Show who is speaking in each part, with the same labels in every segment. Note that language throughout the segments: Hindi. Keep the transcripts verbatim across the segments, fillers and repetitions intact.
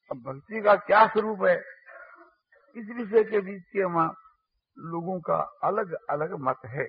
Speaker 1: अब भक्ति का क्या स्वरूप है, इस विषय के बीच के वहां लोगों का अलग अलग मत है।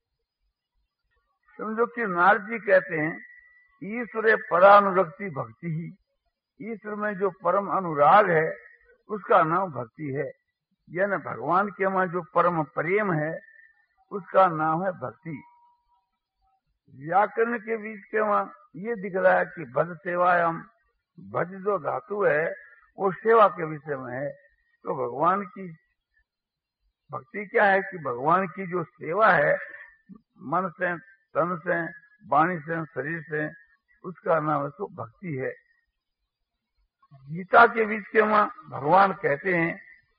Speaker 1: समझो कि नारद जी कहते हैं ईश्वरे परानुरक्ति भक्ति ही, ईश्वर में जो परम अनुराग है उसका नाम भक्ति है, यानी भगवान के वहां जो परम प्रेम है उसका नाम है भक्ति। व्याकरण के बीच के वहां ये दिख रहा है कि भज सेवायाम, भज जो धातु है वो सेवा के विषय में है। तो भगवान की भक्ति क्या है कि भगवान की जो सेवा है मन से, तन से, वाणी से, शरीर से, उसका नाम तो भक्ति है। गीता के बीच के वहां भगवान कहते हैं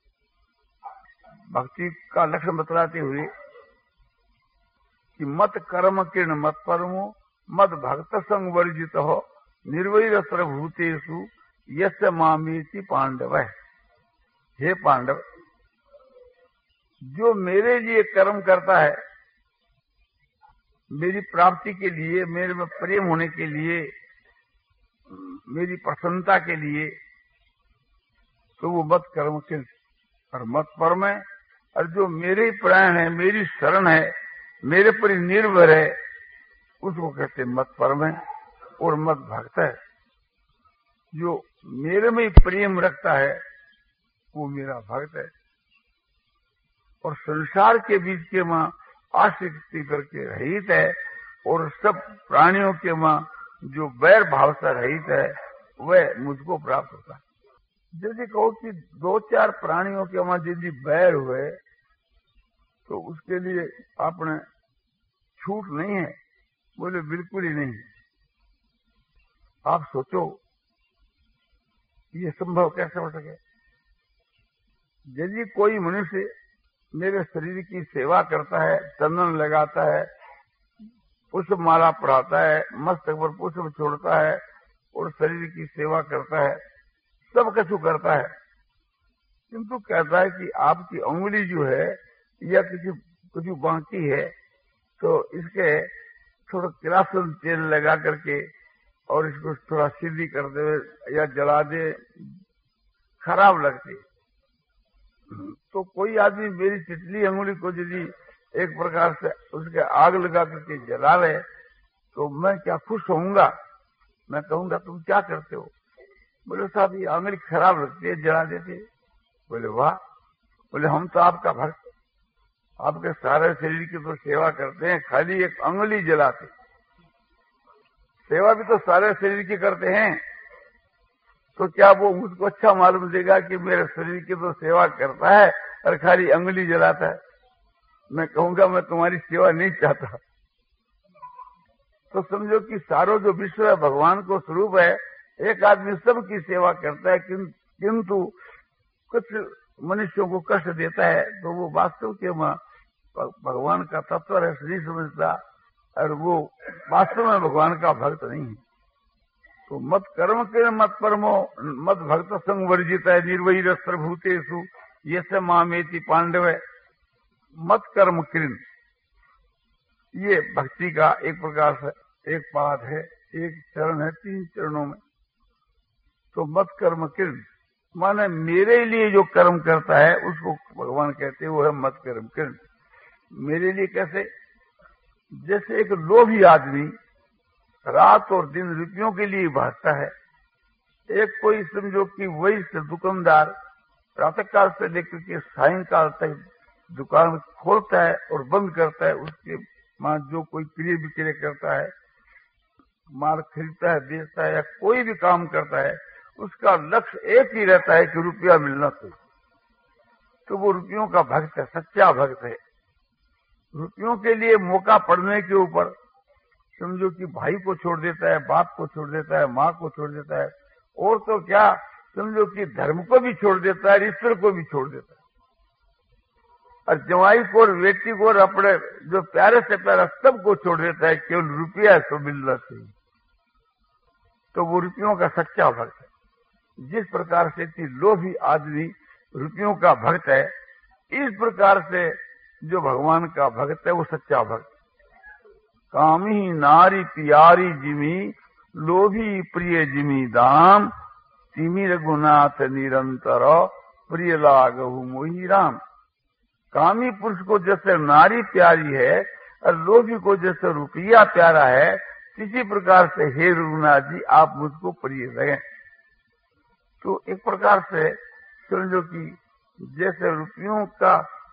Speaker 1: भक्ति का लक्षण बतलाते हुए कि मत कर्म किर्ण मत परमो मत भक्त संग वर्जित हो निर्वैर सर्वभूतेषु यस्य मामेति पांडव। हे पांडव, जो मेरे लिए कर्म करता है, मेरी प्राप्ति के लिए, मेरे में प्रेम होने के लिए, मेरी प्रसन्नता के लिए, तो वो मत कर्म किर्ण और मत परम है। और जो मेरे प्राण है, मेरी शरण है, मेरे पर निर्भर है, उसको कहते मत परम है और मत भक्त है। जो मेरे में प्रेम रखता है वो मेरा भक्त है। और संसार के बीच के मां आसक्ति करके रहित है और सब प्राणियों के मां जो बैर भाव से रहित है वह मुझको प्राप्त होता है। यदि कहो कि दो चार प्राणियों के वहां यदि बैर हुए तो उसके लिए आपने छूट नहीं है, बोले बिल्कुल ही नहीं। आप सोचो ये संभव कैसे हो सके। यदि कोई मनुष्य मेरे शरीर की सेवा करता है, चंदन लगाता है, पुष्प माला पढ़ाता है, मस्तक पर पुष्प छोड़ता है और शरीर की सेवा करता है, सब कुछ करता है, किंतु कहता है कि आपकी उंगली जो है या किसी कुछ बाकी है तो इसके थोड़ा किरासन तेल लगा करके और इसको थोड़ा सीधी कर दे या जला दे, खराब लगती। तो कोई आदमी मेरी तितली अंगुली को यदि एक प्रकार से उसके आग लगा करके जला रहे तो मैं क्या खुश होऊंगा? मैं कहूंगा तुम क्या करते हो? बोले साहब ये आंगली खराब लगती है, जला देते। बोले वाह। बोले हम तो आपका भक्त, आपके सारे शरीर की तो सेवा करते हैं, खाली एक अंगुली जलाते। सेवा भी तो सारे शरीर की करते हैं, तो क्या वो मुझको अच्छा मालूम देगा कि मेरे शरीर की तो सेवा करता है और खाली अंगुली जलाता है? मैं कहूंगा मैं तुम्हारी सेवा नहीं चाहता। तो समझो कि सारो जो विश्व है भगवान को स्वरूप है। एक आदमी सबकी सेवा करता है किंतु कुछ मनुष्यों को कष्ट देता है तो वो वास्तव के भगवान का तत्व है नहीं समझता और वो वास्तव में भगवान का भक्त नहीं है। तो मत कर्म के मत परमो मत भक्त संग वर्जित है निर्वैर सर्वभूतेषु यस्य मामेति पांडव। मत कर्म किरण, ये भक्ति का एक प्रकार से एक पाद है, एक चरण है, तीन चरणों में। तो मत कर्म किरण माने मेरे लिए जो कर्म करता है उसको भगवान कहते हैं वो है मत कर्म किरण। मेरे लिए कैसे? जैसे एक लोभी आदमी रात और दिन रुपयों के लिए भागता है। एक कोई समझो कि वही से दुकानदार प्रातःकाल से लेकर के सायंकाल तक दुकान खोलता है और बंद करता है, उसके मां जो कोई क्रय विक्रय करता है, माल खरीदता है, बेचता है या कोई भी काम करता है, उसका लक्ष्य एक ही रहता है कि रुपया मिलना चाहिए। तो वो रुपयों का भक्त है, सच्चा भक्त है। रुपयों के लिए मौका पड़ने के ऊपर समझो कि भाई को छोड़ देता है, बाप को छोड़ देता है, माँ को छोड़ देता है, और तो क्या समझो कि धर्म को भी छोड़ देता है, ईश्वर को भी छोड़ देता है। और जवाई को और बेटी को और अपने जो प्यारे से प्यारा सबको छोड़ देता है, केवल रुपया तो मिलना चाहिए। तो वो रुपयों का सच्चा भक्त है। जिस प्रकार से कि लोभी आदमी रुपयों का भक्त है, इस प्रकार से जो भगवान का भक्त है वो सच्चा भक्त। कामी नारी प्यारी जिमी लोभी प्रिय जिमी दाम तिमी रघुनाथ निरंतर प्रिय लागहु मोहि राम। कामी पुरुष को जैसे नारी प्यारी है और लोभी को जैसे रुपया प्यारा है, इसी प्रकार से हे रघुनाथ जी आप मुझको प्रिय लगे। तो एक प्रकार से समझो कि जैसे रुपयों का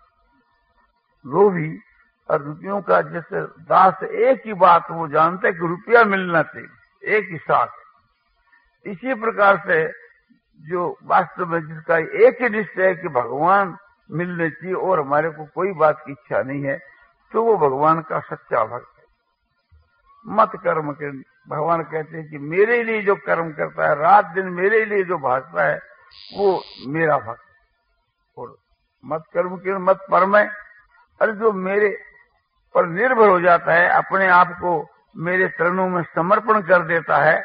Speaker 1: लोभी और रुपयों का जैसे दास, एक ही बात वो जानते कि रुपया मिलना चाहिए, एक ही साथ। इसी प्रकार से जो वास्तव में जिसका एक ही निश्चय है कि भगवान मिलने चाहिए और हमारे को कोई बात की इच्छा नहीं है, तो वो भगवान का सच्चा भक्त है। मत कर्म के भगवान कहते हैं कि मेरे लिए जो कर्म करता है, रात दिन मेरे लिए जो भागता है, वो मेरा भक्त। और मत कर्म के मत परम है, और जो मेरे पर निर्भर हो जाता है, अपने आप को मेरे चरणों में समर्पण कर देता है,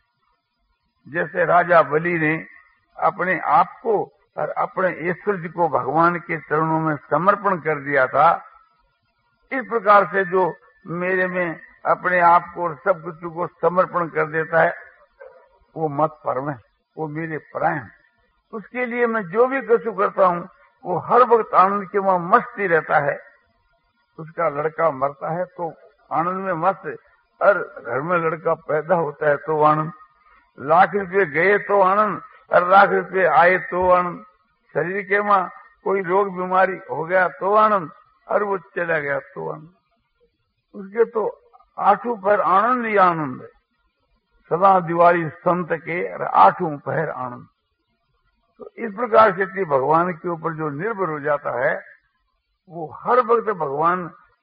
Speaker 1: जैसे राजा बलि ने अपने आप को और अपने ईश्वर जी को भगवान के चरणों में समर्पण कर दिया था। इस प्रकार से जो मेरे में अपने आप को और सब कुछ को समर्पण कर देता है, वो मत परम है, वो मेरे परायण। उसके लिए मैं जो भी कुछ करता हूँ वो हर वक्त आनंद के वहां मस्ती रहता है। उसका लड़का मरता है तो आनंद में मस्त, और घर में लड़का पैदा होता है तो आनंद, लाख रुपये गए तो आनंद, और लाख रुपये आए तो आनंद, शरीर के मां कोई रोग बीमारी हो गया तो आनंद, और वो चला गया तो आनंद। उसके तो आठों पर आनंद ही आनंद है, सदा दिवाली संत के और आठों पहर आनंद। तो इस प्रकार से भगवान के ऊपर जो निर्भर हो जाता है, वो हर वक्त भगवान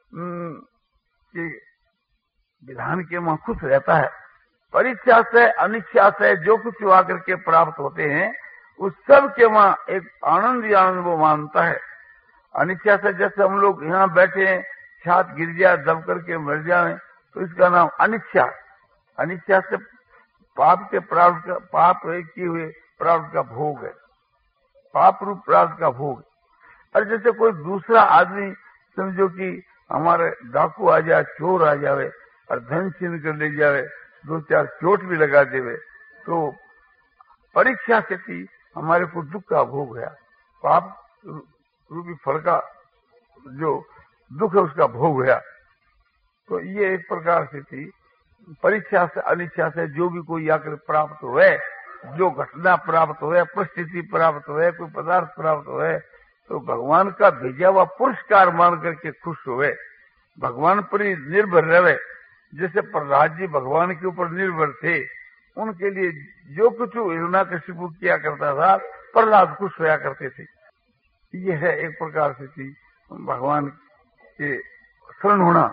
Speaker 1: के विधान के वहां खुश रहता है। परीक्षा से अनिच्छा से जो कुछ आकर के प्राप्त होते हैं, उस सब के वहां एक आनंद ही आनंद वो मानता है। अनिच्छा से जैसे हम लोग यहाँ बैठे हैं, छात गिर जाए, दब करके मर जाए, तो इसका नाम अनिच्छा। अनिच्छा से पाप के प्राप्त का, पाप किए हुए प्राप्त का भोग है, पाप रूप प्राप्त का भोग। और जैसे कोई दूसरा आदमी समझो कि हमारे डाकू आ जाए, चोर आ जावे और धन छीन कर ले जावे, दो चार चोट भी लगा देवे, तो परीक्षा से थी हमारे को दुख का भोग है, पाप रूपी फल का जो दुख है उसका भोग है। तो ये एक प्रकार से थी परीक्षा से अनिच्छा से जो भी कोई आकर प्राप्त हुए, जो घटना प्राप्त हुए, परिस्थिति प्राप्त हुए, कोई पदार्थ प्राप्त हुए, तो भगवान का भेजा हुआ पुरस्कार मान करके खुश हुए, भगवान पर ही निर्भर रहे। जैसे प्रहलाद जी भगवान के ऊपर निर्भर थे, उनके लिए जो कुछ हिरण्यकशिपु किया करता था, प्रहलाद खुश होया करते थे। ये है एक प्रकार से थी भगवान के शरण होना।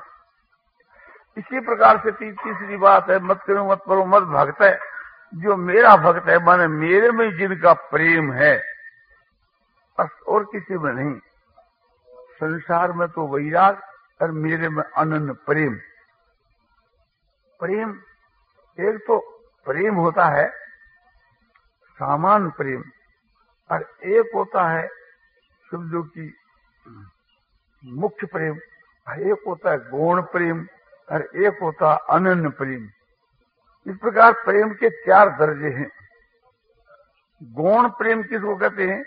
Speaker 1: इसी प्रकार से ती, तीसरी बात है मत करो मत करो मत भक्त है, जो मेरा भक्त है, माने मेरे में जिनका प्रेम है, बस और किसी में नहीं। संसार में तो वैराग और मेरे में अनन्य प्रेम। प्रेम एक तो प्रेम होता है सामान्य प्रेम, और एक होता है समझो कि मुख्य प्रेम, एक होता है गौण प्रेम, और एक होता है अनन्य प्रेम। इस प्रकार प्रेम के चार दर्जे हैं। गौण प्रेम किसको कहते हैं?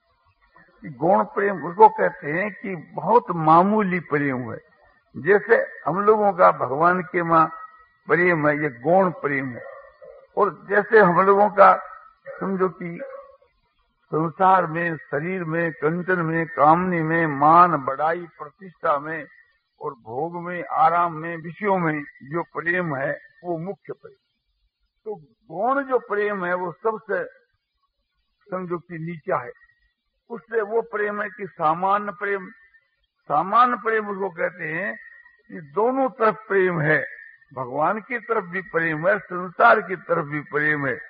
Speaker 1: गौण प्रेम उसको कहते हैं कि बहुत मामूली प्रेम है। जैसे हम लोगों का भगवान के मां प्रेम है, ये गौण प्रेम है। और जैसे हम लोगों का समझो कि संसार में, शरीर में, कंचन में, कामनी में, मान बढ़ाई प्रतिष्ठा में और भोग में, आराम में, विषयों में जो प्रेम है वो मुख्य प्रेम। तो गौण जो प्रेम है वो सबसे समझो कि नीचा है। उससे वो प्रेम है कि सामान्य प्रेम। सामान्य प्रेम उसको कहते हैं कि दोनों तरफ प्रेम है, भगवान की तरफ भी प्रेम है, संसार की तरफ भी प्रेम है।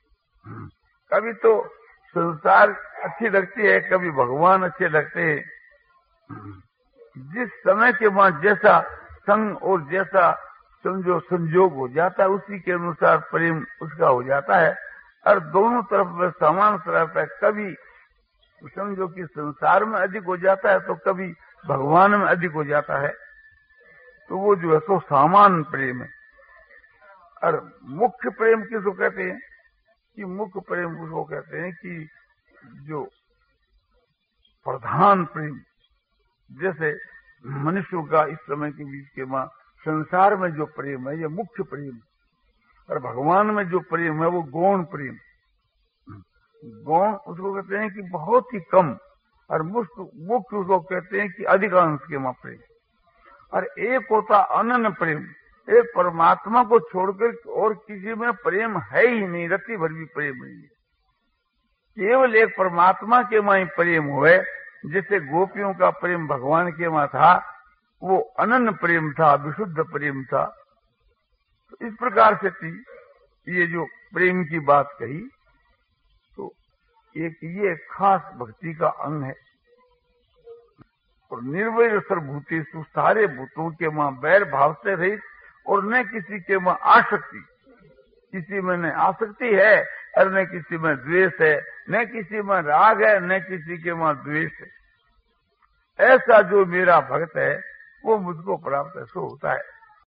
Speaker 1: कभी तो संसार अच्छी लगती है, कभी भगवान अच्छे लगते हैं। जिस समय के बाद जैसा संग और जैसा समझो संजोग हो जाता है, उसी के अनुसार प्रेम उसका हो जाता है। और दोनों तरफ में समान रहता है। कभी समझो कि संसार में अधिक हो जाता है तो कभी भगवान में अधिक हो जाता है। तो वो जो है सो सामान्य प्रेम है। और मुख्य प्रेम किसको कहते हैं? कि मुख्य प्रेम उसको कहते हैं कि जो प्रधान प्रेम, जैसे मनुष्यों का इस समय के बीच के मां संसार में जो प्रेम है ये मुख्य प्रेम है, और भगवान में जो प्रेम है वो गौण प्रेम। गौण उसको कहते हैं कि बहुत ही कम, और मुख्य उसको कहते हैं कि अधिकांश के मां प्रेम। और एक होता अनन्य प्रेम, एक परमात्मा को छोड़कर और किसी में प्रेम है ही नहीं, रत्ती भर भी प्रेम नहीं है, केवल एक परमात्मा के मां ही प्रेम हुए। जैसे गोपियों का प्रेम भगवान के मां था, वो अनन्य प्रेम था, विशुद्ध प्रेम था। तो इस प्रकार से थी ये जो प्रेम की बात कही, तो एक ये खास भक्ति का अंग है। और निर्वैर सर्वभूतेषु, सारे भूतों के मां बैर भाव से रहित, और न किसी के मां आसक्ति, किसी में न आसक्ति है और न किसी में द्वेष है, न किसी में राग है, न किसी के मां द्वेष है। ऐसा जो मेरा भक्त है वो मुझको प्राप्त ऐसा होता है।